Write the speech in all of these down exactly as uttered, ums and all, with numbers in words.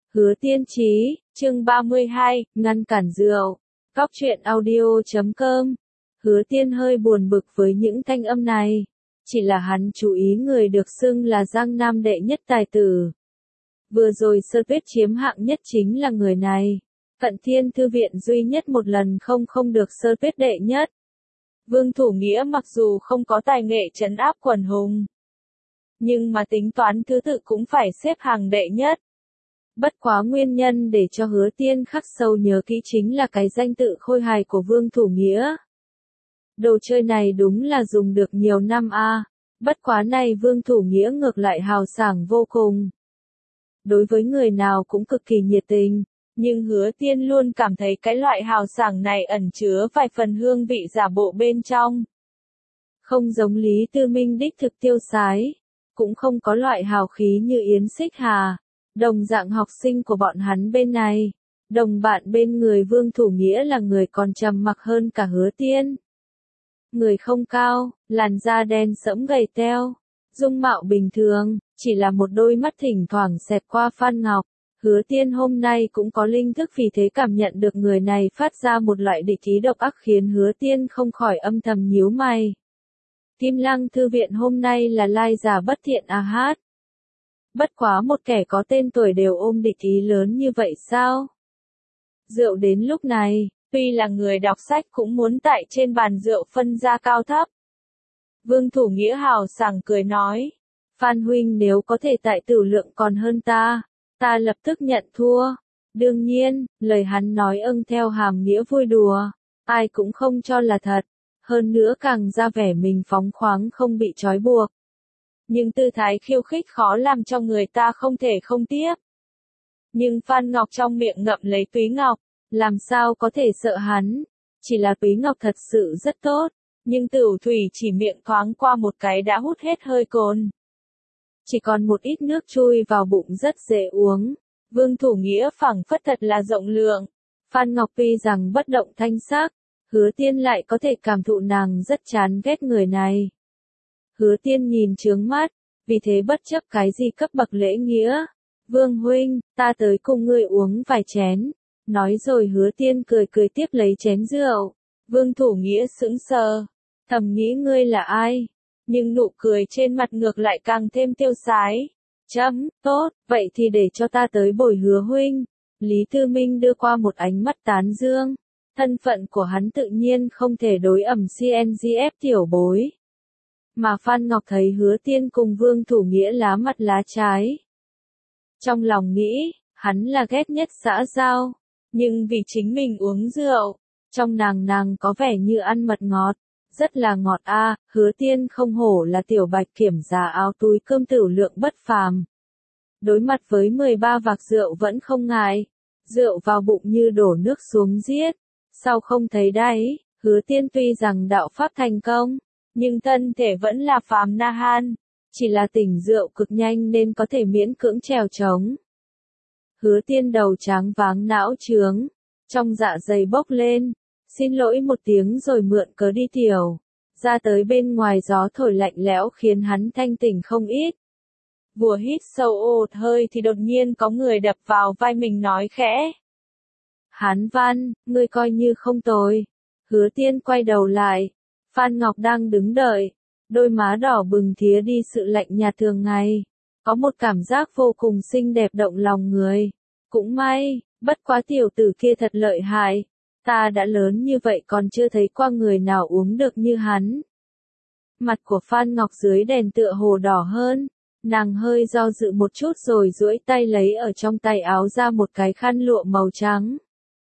Hứa Tiên Chí, chương ba mươi hai, ngăn cản rượu. Cóc truyện audio chấm com. Hứa Tiên hơi buồn bực với những thanh âm này. Chỉ là hắn chú ý người được xưng là Giang Nam đệ nhất tài tử. Vừa rồi Sơ Tuyết chiếm hạng nhất chính là người này. Cận Thiên Thư Viện duy nhất một lần không không được Sơ Tuyết đệ nhất. Vương Thủ Nghĩa mặc dù không có tài nghệ trấn áp quần hùng, nhưng mà tính toán thứ tự cũng phải xếp hàng đệ nhất. Bất quá nguyên nhân để cho Hứa Tiên khắc sâu nhớ kỹ chính là cái danh tự khôi hài của Vương Thủ Nghĩa. Đồ chơi này đúng là dùng được nhiều năm a. À. Bất quá này Vương Thủ Nghĩa ngược lại hào sảng vô cùng. Đối với người nào cũng cực kỳ nhiệt tình, nhưng Hứa Tiên luôn cảm thấy cái loại hào sảng này ẩn chứa vài phần hương vị giả bộ bên trong. Không giống Lý Tư Minh đích thực tiêu sái, cũng không có loại hào khí như Yến Xích Hà. Đồng dạng học sinh của bọn hắn bên này, đồng bạn bên người Vương Thủ Nghĩa là người còn trầm mặc hơn cả Hứa Tiên. Người không cao, làn da đen sẫm gầy teo, dung mạo bình thường, chỉ là một đôi mắt thỉnh thoảng xẹt qua Phan Ngọc. Hứa Tiên hôm nay cũng có linh thức vì thế cảm nhận được người này phát ra một loại địch ý độc ác khiến Hứa Tiên không khỏi âm thầm nhíu mày. Kim Lăng Thư Viện hôm nay là lai giả bất thiện à hát. Bất quá một kẻ có tên tuổi đều ôm địch ý lớn như vậy sao? Rượu đến lúc này, tuy là người đọc sách cũng muốn tại trên bàn rượu phân ra cao thấp. Vương Thủ Nghĩa hào sảng cười nói, Phan huynh nếu có thể tại tử lượng còn hơn ta, ta lập tức nhận thua. Đương nhiên, lời hắn nói âng theo hàm nghĩa vui đùa, ai cũng không cho là thật, hơn nữa càng ra vẻ mình phóng khoáng không bị trói buộc. Nhưng tư thái khiêu khích khó làm cho người ta không thể không tiếc. Nhưng Phan Ngọc trong miệng ngậm lấy Túy Ngọc, làm sao có thể sợ hắn, chỉ là Túy Ngọc thật sự rất tốt, nhưng Tửu Thủy chỉ miệng thoáng qua một cái đã hút hết hơi cồn. Chỉ còn một ít nước chui vào bụng rất dễ uống. Vương Thủ Nghĩa phảng phất thật là rộng lượng. Phan Ngọc tuy rằng bất động thanh sắc, Hứa Tiên lại có thể cảm thụ nàng rất chán ghét người này. Hứa Tiên nhìn trướng mắt, vì thế bất chấp cái gì cấp bậc lễ nghĩa. Vương huynh, ta tới cùng ngươi uống vài chén. Nói rồi Hứa Tiên cười cười tiếp lấy chén rượu. Vương Thủ Nghĩa sững sờ, thầm nghĩ ngươi là ai? Nhưng nụ cười trên mặt ngược lại càng thêm tiêu sái. Chấm, tốt, vậy thì để cho ta tới bồi Hứa huynh. Lý Tư Minh đưa qua một ánh mắt tán dương. Thân phận của hắn tự nhiên không thể đối ẩm xê en giê ép tiểu bối. Mà Phan Ngọc thấy Hứa Tiên cùng Vương Thủ Nghĩa lá mặt lá trái. Trong lòng nghĩ, hắn là ghét nhất xã giao, nhưng vì chính mình uống rượu, trong nàng nàng có vẻ như ăn mật ngọt, rất là ngọt a. À. Hứa Tiên không hổ là tiểu bạch kiểm giá áo túi cơm tửu lượng bất phàm. Đối mặt với mười ba vạc rượu vẫn không ngại, rượu vào bụng như đổ nước xuống giết, sau không thấy đáy. Hứa Tiên tuy rằng đạo pháp thành công, nhưng thân thể vẫn là phàm na han, chỉ là tỉnh rượu cực nhanh nên có thể miễn cưỡng trèo trống. Hứa Tiên đầu tráng váng não trướng, trong dạ dày bốc lên, xin lỗi một tiếng rồi mượn cớ đi tiểu. Ra tới bên ngoài gió thổi lạnh lẽo khiến hắn thanh tỉnh không ít. Vừa hít sâu ột hơi thì đột nhiên có người đập vào vai mình nói khẽ. Hán Văn, ngươi coi như không tồi. Hứa Tiên quay đầu lại. Phan Ngọc đang đứng đợi, đôi má đỏ bừng thía đi sự lạnh nhạt thường ngày, có một cảm giác vô cùng xinh đẹp động lòng người. Cũng may, bất quá tiểu tử kia thật lợi hại, ta đã lớn như vậy còn chưa thấy qua người nào uống được như hắn. Mặt của Phan Ngọc dưới đèn tựa hồ đỏ hơn, nàng hơi do dự một chút rồi duỗi tay lấy ở trong tay áo ra một cái khăn lụa màu trắng.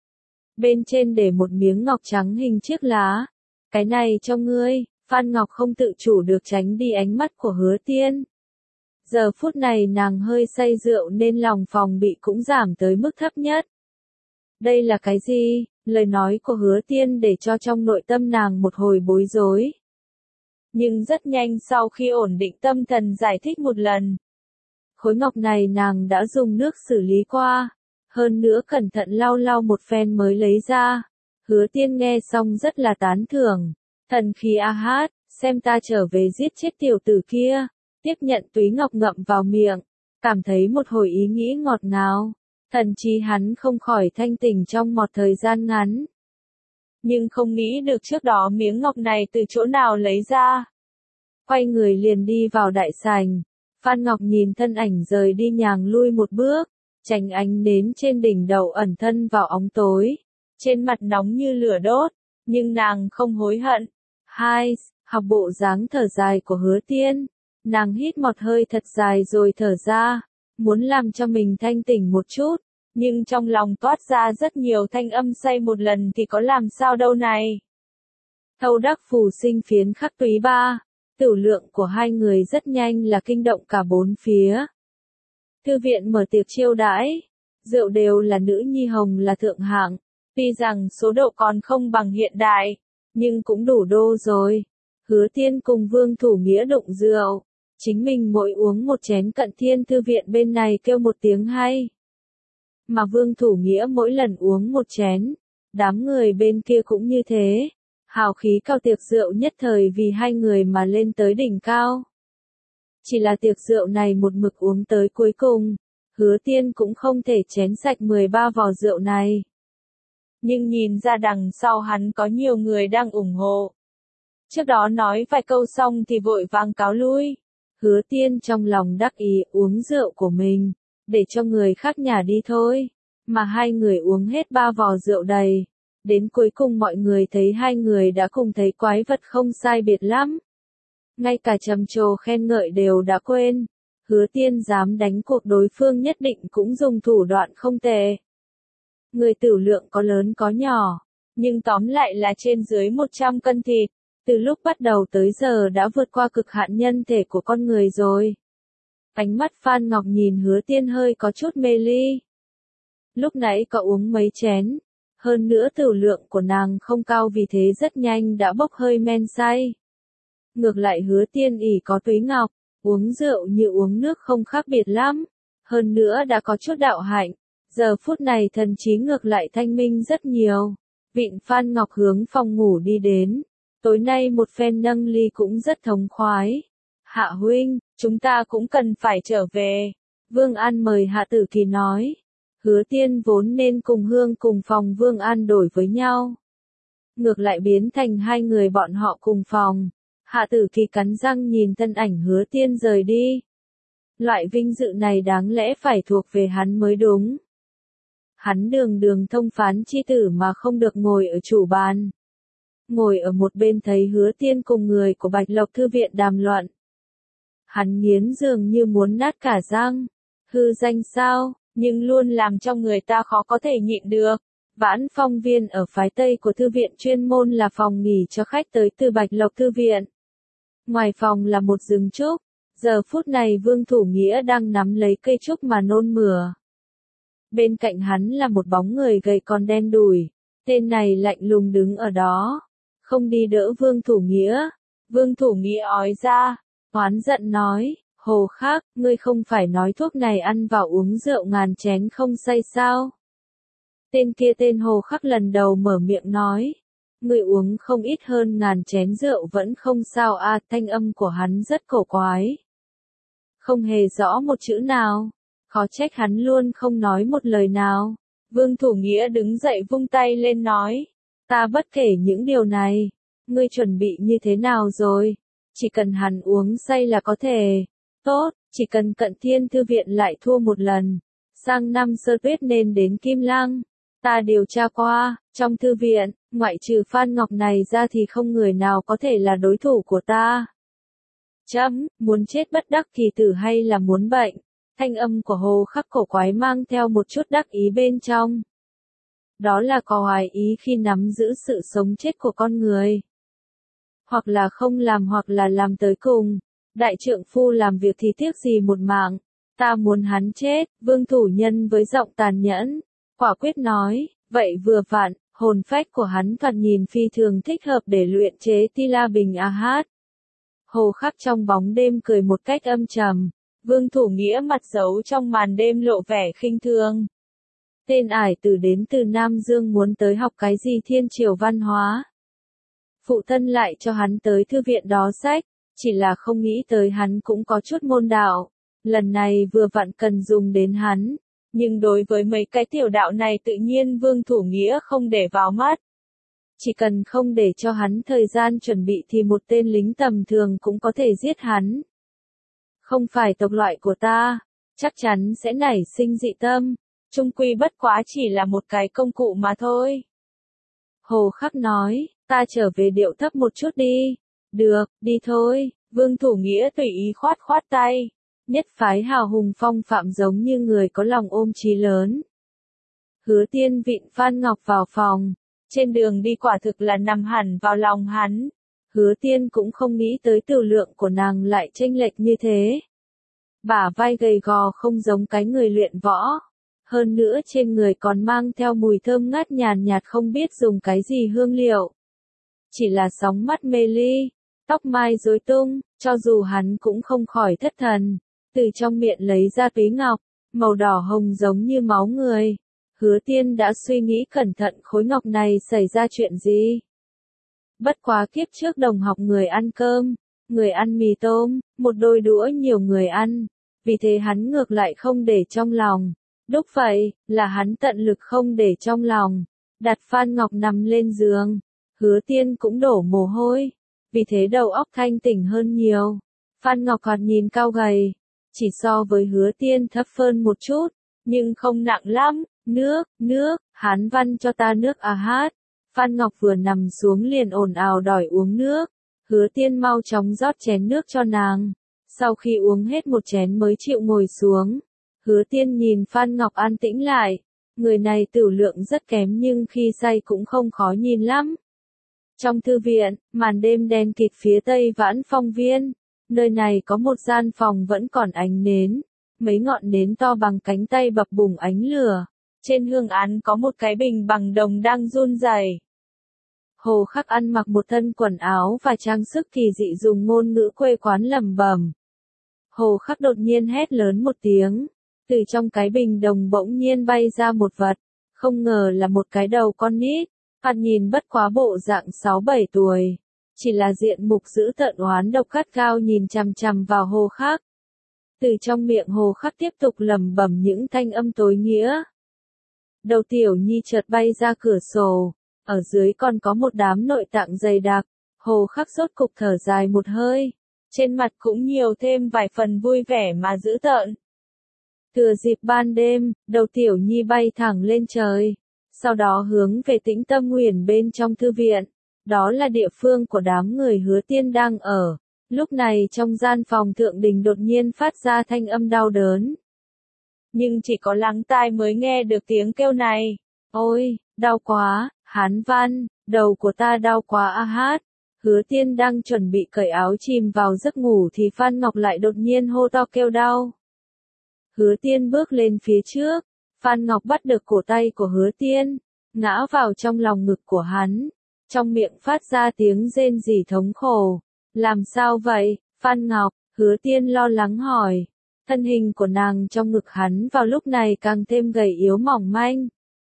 Bên trên để một miếng ngọc trắng hình chiếc lá. Cái này cho ngươi. Phan Ngọc không tự chủ được tránh đi ánh mắt của Hứa Tiên. Giờ phút này nàng hơi say rượu nên lòng phòng bị cũng giảm tới mức thấp nhất. Đây là cái gì? Lời nói của Hứa Tiên để cho trong nội tâm nàng một hồi bối rối. Nhưng rất nhanh sau khi ổn định tâm thần giải thích một lần. Khối ngọc này nàng đã dùng nước xử lý qua, hơn nữa cẩn thận lau lau một phen mới lấy ra. Hứa Tiên nghe xong rất là tán thưởng. Thần khí a hát, xem ta trở về giết chết tiểu tử kia. Tiếp nhận túy ngọc ngậm vào miệng, cảm thấy một hồi ý nghĩ ngọt ngào. Thần trí hắn không khỏi thanh tỉnh trong một thời gian ngắn. Nhưng không nghĩ được trước đó miếng ngọc này từ chỗ nào lấy ra. Quay người liền đi vào đại sảnh. Phan Ngọc nhìn thân ảnh rời đi nhàng lui một bước, tránh ánh nến trên đỉnh đầu ẩn thân vào óng tối. Trên mặt nóng như lửa đốt, nhưng nàng không hối hận. Hai, học bộ dáng thở dài của Hứa Tiên. Nàng hít một hơi thật dài rồi thở ra, muốn làm cho mình thanh tỉnh một chút, nhưng trong lòng toát ra rất nhiều thanh âm say một lần thì có làm sao đâu này. Thâu đắc phù sinh phiến khắc túy ba, tử lượng của hai người rất nhanh là kinh động cả bốn phía. Thư viện mở tiệc chiêu đãi, rượu đều là nữ nhi hồng là thượng hạng, tuy rằng số độ còn không bằng hiện đại, nhưng cũng đủ đô rồi. Hứa Tiên cùng Vương Thủ Nghĩa đụng rượu, chính mình mỗi uống một chén cận thiên thư viện bên này kêu một tiếng hay. Mà Vương Thủ Nghĩa mỗi lần uống một chén, đám người bên kia cũng như thế, hào khí cao tiệc rượu nhất thời vì hai người mà lên tới đỉnh cao. Chỉ là tiệc rượu này một mực uống tới cuối cùng, Hứa Tiên cũng không thể chén sạch mười ba vò rượu này. Nhưng nhìn ra đằng sau hắn có nhiều người đang ủng hộ. Trước đó nói vài câu xong thì vội vàng cáo lui. Hứa Tiên trong lòng đắc ý uống rượu của mình, để cho người khác nhả đi thôi. Mà hai người uống hết ba vò rượu đầy. Đến cuối cùng mọi người thấy hai người đã cùng thấy quái vật không sai biệt lắm. Ngay cả trầm trồ khen ngợi đều đã quên. Hứa Tiên dám đánh cuộc đối phương nhất định cũng dùng thủ đoạn không tệ. Người tử lượng có lớn có nhỏ, nhưng tóm lại là trên dưới một trăm cân thịt. Từ lúc bắt đầu tới giờ đã vượt qua cực hạn nhân thể của con người rồi. Ánh mắt Phan Ngọc nhìn Hứa Tiên hơi có chút mê ly. Lúc nãy có uống mấy chén, hơn nữa tử lượng của nàng không cao vì thế rất nhanh đã bốc hơi men say. Ngược lại Hứa Tiên ỷ có túy ngọc, uống rượu như uống nước không khác biệt lắm, hơn nữa đã có chút đạo hạnh, giờ phút này thần trí ngược lại thanh minh rất nhiều. Vịn Phan Ngọc hướng phòng ngủ đi đến. Tối nay một phen nâng ly cũng rất thống khoái. Hạ huynh, chúng ta cũng cần phải trở về. Vương An mời Hạ Tử Kỳ nói. Hứa Tiên vốn nên cùng Hương cùng phòng Vương An đổi với nhau. Ngược lại biến thành hai người bọn họ cùng phòng. Hạ Tử Kỳ cắn răng nhìn thân ảnh Hứa Tiên rời đi. Loại vinh dự này đáng lẽ phải thuộc về hắn mới đúng. Hắn đường đường thông phán chi tử mà không được ngồi ở chủ bàn. Ngồi ở một bên thấy Hứa Tiên cùng người của Bạch Lộc Thư viện đàm luận. Hắn nghiến dường như muốn nát cả răng. Hư danh sao, nhưng luôn làm cho người ta khó có thể nhịn được. Vãn Phong Viên ở phái Tây của Thư viện chuyên môn là phòng nghỉ cho khách tới từ Bạch Lộc Thư viện. Ngoài phòng là một rừng trúc. Giờ phút này Vương Thủ Nghĩa đang nắm lấy cây trúc mà nôn mửa. Bên cạnh hắn là một bóng người gầy còn đen đủi. Tên này lạnh lùng đứng ở đó. Không đi đỡ Vương Thủ Nghĩa. Vương Thủ Nghĩa ói ra, oán giận nói, Hồ Khắc, ngươi không phải nói thuốc này ăn vào uống rượu ngàn chén không say sao? Tên kia tên Hồ Khắc lần đầu mở miệng nói, ngươi uống không ít hơn ngàn chén rượu vẫn không sao à, thanh âm của hắn rất cổ quái. Không hề rõ một chữ nào, khó trách hắn luôn không nói một lời nào. Vương Thủ Nghĩa đứng dậy vung tay lên nói. Ta bất kể những điều này, ngươi chuẩn bị như thế nào rồi? Chỉ cần hắn uống say là có thể. Tốt, chỉ cần Cận Thiên Thư viện lại thua một lần. Sang năm Sơ Tuyết nên đến Kim Lăng. Ta điều tra qua, trong thư viện, ngoại trừ Phan Ngọc này ra thì không người nào có thể là đối thủ của ta. Chấm, muốn chết bất đắc kỳ tử hay là muốn bệnh? Thanh âm của Hồ Khắc cổ quái mang theo một chút đắc ý bên trong. Đó là có hoài ý khi nắm giữ sự sống chết của con người. Hoặc là không làm hoặc là làm tới cùng. Đại trượng phu làm việc thì tiếc gì một mạng. Ta muốn hắn chết, Vương Thủ Nhân với giọng tàn nhẫn. Quả quyết nói, vậy vừa vặn, hồn phách của hắn thoạt nhìn phi thường thích hợp để luyện chế Tila Bình A Hát. Hồ Khắc trong bóng đêm cười một cách âm trầm. Vương Thủ Nghĩa mặt giấu trong màn đêm lộ vẻ khinh thường. Tên ải tử đến từ Nam Dương muốn tới học cái gì thiên triều văn hóa. Phụ thân lại cho hắn tới thư viện đó sách, chỉ là không nghĩ tới hắn cũng có chút môn đạo. Lần này vừa vặn cần dùng đến hắn. Nhưng đối với mấy cái tiểu đạo này tự nhiên Vương Thủ Nghĩa không để vào mắt. Chỉ cần không để cho hắn thời gian chuẩn bị thì một tên lính tầm thường cũng có thể giết hắn. Không phải tộc loại của ta, chắc chắn sẽ nảy sinh dị tâm, chung quy bất quá chỉ là một cái công cụ mà thôi. Hồ Khắc nói, ta trở về điệu thấp một chút đi. Được, đi thôi, Vương Thủ Nghĩa tùy ý khoát khoát tay. Nhất phái hào hùng phong phạm giống như người có lòng ôm chí lớn. Hứa Tiên vịn Phan Ngọc vào phòng, trên đường đi quả thực là nằm hẳn vào lòng hắn. Hứa Tiên cũng không nghĩ tới tiểu lượng của nàng lại chênh lệch như thế. Bả vai gầy gò không giống cái người luyện võ. Hơn nữa trên người còn mang theo mùi thơm ngát nhàn nhạt không biết dùng cái gì hương liệu. Chỉ là sóng mắt mê ly, tóc mai rối tung, cho dù hắn cũng không khỏi thất thần. Từ trong miệng lấy ra túy ngọc, màu đỏ hồng giống như máu người. Hứa Tiên đã suy nghĩ cẩn thận khối ngọc này xảy ra chuyện gì. Bất quá kiếp trước đồng học người ăn cơm, người ăn mì tôm, một đôi đũa nhiều người ăn. Vì thế hắn ngược lại không để trong lòng. Đúc vậy, là hắn tận lực không để trong lòng. Đặt Phan Ngọc nằm lên giường. Hứa Tiên cũng đổ mồ hôi. Vì thế đầu óc thanh tỉnh hơn nhiều. Phan Ngọc còn nhìn cao gầy. Chỉ so với Hứa Tiên thấp hơn một chút. Nhưng không nặng lắm. Nước, nước, hắn văn cho ta nước à hát. Phan Ngọc vừa nằm xuống liền ồn ào đòi uống nước. Hứa Tiên mau chóng rót chén nước cho nàng. Sau khi uống hết một chén mới chịu ngồi xuống. Hứa Tiên nhìn Phan Ngọc an tĩnh lại. Người này tửu lượng rất kém nhưng khi say cũng không khó nhìn lắm. Trong thư viện, màn đêm đen kịt phía tây Vãn Phong Viên. Nơi này có một gian phòng vẫn còn ánh nến. Mấy ngọn nến to bằng cánh tay bập bùng ánh lửa. Trên hương án có một cái bình bằng đồng đang run rẩy. Hồ Khắc ăn mặc một thân quần áo và trang sức kỳ dị dùng ngôn ngữ quê quán lẩm bẩm. Hồ Khắc đột nhiên hét lớn một tiếng. Từ trong cái bình đồng bỗng nhiên bay ra một vật. Không ngờ là một cái đầu con nít. Hắn nhìn bất quá bộ dạng sáu bảy tuổi. Chỉ là diện mục dữ tợn oán độc gắt gao nhìn chằm chằm vào Hồ Khắc. Từ trong miệng Hồ Khắc tiếp tục lẩm bẩm những thanh âm tối nghĩa. Đầu Tiểu Nhi chợt bay ra cửa sổ. Ở dưới còn có một đám nội tạng dày đặc. Hồ Khắc rốt cục thở dài một hơi. Trên mặt cũng nhiều thêm vài phần vui vẻ mà dữ tợn. Thừa dịp ban đêm, đầu Tiểu Nhi bay thẳng lên trời. Sau đó hướng về Tĩnh Tâm Huyền bên trong thư viện. Đó là địa phương của đám người Hứa Tiên đang ở. Lúc này trong gian phòng thượng đình đột nhiên phát ra thanh âm đau đớn. Nhưng chỉ có lắng tai mới nghe được tiếng kêu này. Ôi, đau quá, Hán Văn, đầu của ta đau quá a hát. Hứa Tiên đang chuẩn bị cởi áo chìm vào giấc ngủ thì Phan Ngọc lại đột nhiên hô to kêu đau. Hứa Tiên bước lên phía trước. Phan Ngọc bắt được cổ tay của Hứa Tiên, ngã vào trong lòng ngực của hắn. Trong miệng phát ra tiếng rên rỉ thống khổ. Làm sao vậy, Phan Ngọc? Hứa Tiên lo lắng hỏi. Thân hình của nàng trong ngực hắn vào lúc này càng thêm gầy yếu mỏng manh.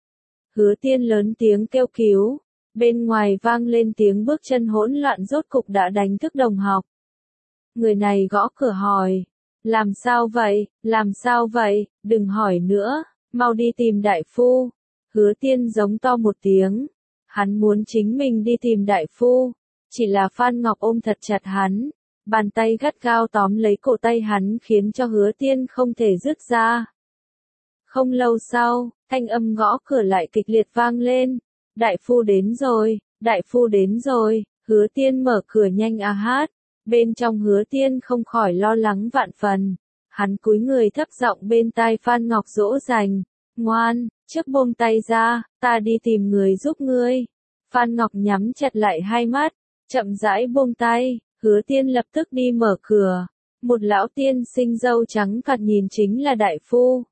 Hứa Tiên lớn tiếng kêu cứu. Bên ngoài vang lên tiếng bước chân hỗn loạn rốt cục đã đánh thức đồng học. Người này gõ cửa hỏi. Làm sao vậy, làm sao vậy, đừng hỏi nữa, mau đi tìm đại phu. Hứa Tiên giống to một tiếng. Hắn muốn chính mình đi tìm đại phu. Chỉ là Phan Ngọc ôm thật chặt hắn. Bàn tay gắt gao tóm lấy cổ tay hắn khiến cho Hứa Tiên không thể dứt ra. Không lâu sau, thanh âm gõ cửa lại kịch liệt vang lên. Đại phu đến rồi, đại phu đến rồi. Hứa Tiên mở cửa nhanh a hát. Bên trong Hứa Tiên không khỏi lo lắng vạn phần. Hắn cúi người thấp giọng bên tai Phan Ngọc dỗ dành. Ngoan, trước buông tay ra, ta đi tìm người giúp ngươi. Phan Ngọc nhắm chặt lại hai mắt, chậm rãi buông tay. Hứa Tiên lập tức đi mở cửa. Một lão tiên sinh râu trắng phạt nhìn chính là đại phu.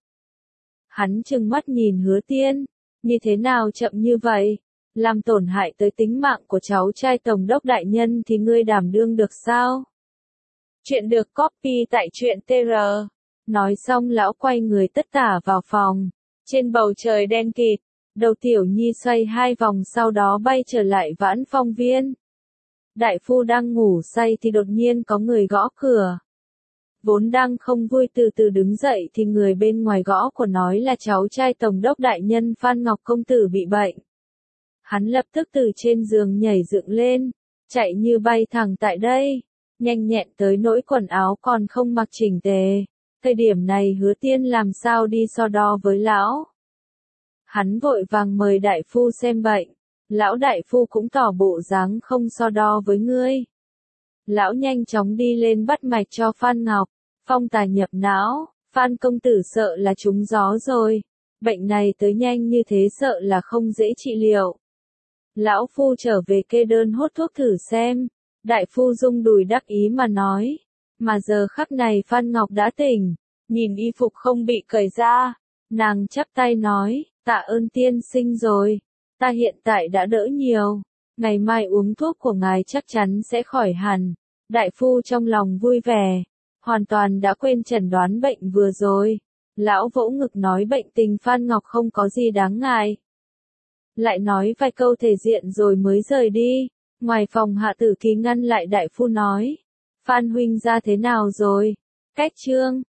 Hắn trừng mắt nhìn Hứa Tiên. Như thế nào chậm như vậy? Làm tổn hại tới tính mạng của cháu trai tổng đốc đại nhân thì ngươi đảm đương được sao? Chuyện được copy tại truyện tê rờ. Nói xong lão quay người tất tả vào phòng. Trên bầu trời đen kịt, đầu Tiểu Nhi xoay hai vòng sau đó bay trở lại Vãn Phong Viên. Đại phu đang ngủ say thì đột nhiên có người gõ cửa. Vốn đang không vui từ từ đứng dậy thì người bên ngoài gõ của nói là cháu trai Tổng đốc đại nhân Phan Ngọc công tử bị bệnh. Hắn lập tức từ trên giường nhảy dựng lên, chạy như bay thẳng tại đây, nhanh nhẹn tới nỗi quần áo còn không mặc chỉnh tề. Thời điểm này Hứa Tiên làm sao đi so đo với lão. Hắn vội vàng mời đại phu xem bệnh, lão đại phu cũng tỏ bộ dáng không so đo với ngươi. Lão nhanh chóng đi lên bắt mạch cho Phan Ngọc, phong tà nhập não, Phan công tử sợ là trúng gió rồi, bệnh này tới nhanh như thế sợ là không dễ trị liệu. Lão phu trở về kê đơn hốt thuốc thử xem, đại phu rung đùi đắc ý mà nói, mà giờ khắc này Phan Ngọc đã tỉnh, nhìn y phục không bị cởi ra, nàng chắp tay nói, tạ ơn tiên sinh rồi, ta hiện tại đã đỡ nhiều, ngày mai uống thuốc của ngài chắc chắn sẽ khỏi hẳn. Đại phu trong lòng vui vẻ, hoàn toàn đã quên chẩn đoán bệnh vừa rồi. Lão vỗ ngực nói bệnh tình Phan Ngọc không có gì đáng ngại. Lại nói vài câu thể diện rồi mới rời đi. Ngoài phòng Hạ Tử Kỳ ngăn lại đại phu nói, Phan huynh ra thế nào rồi? Cách chương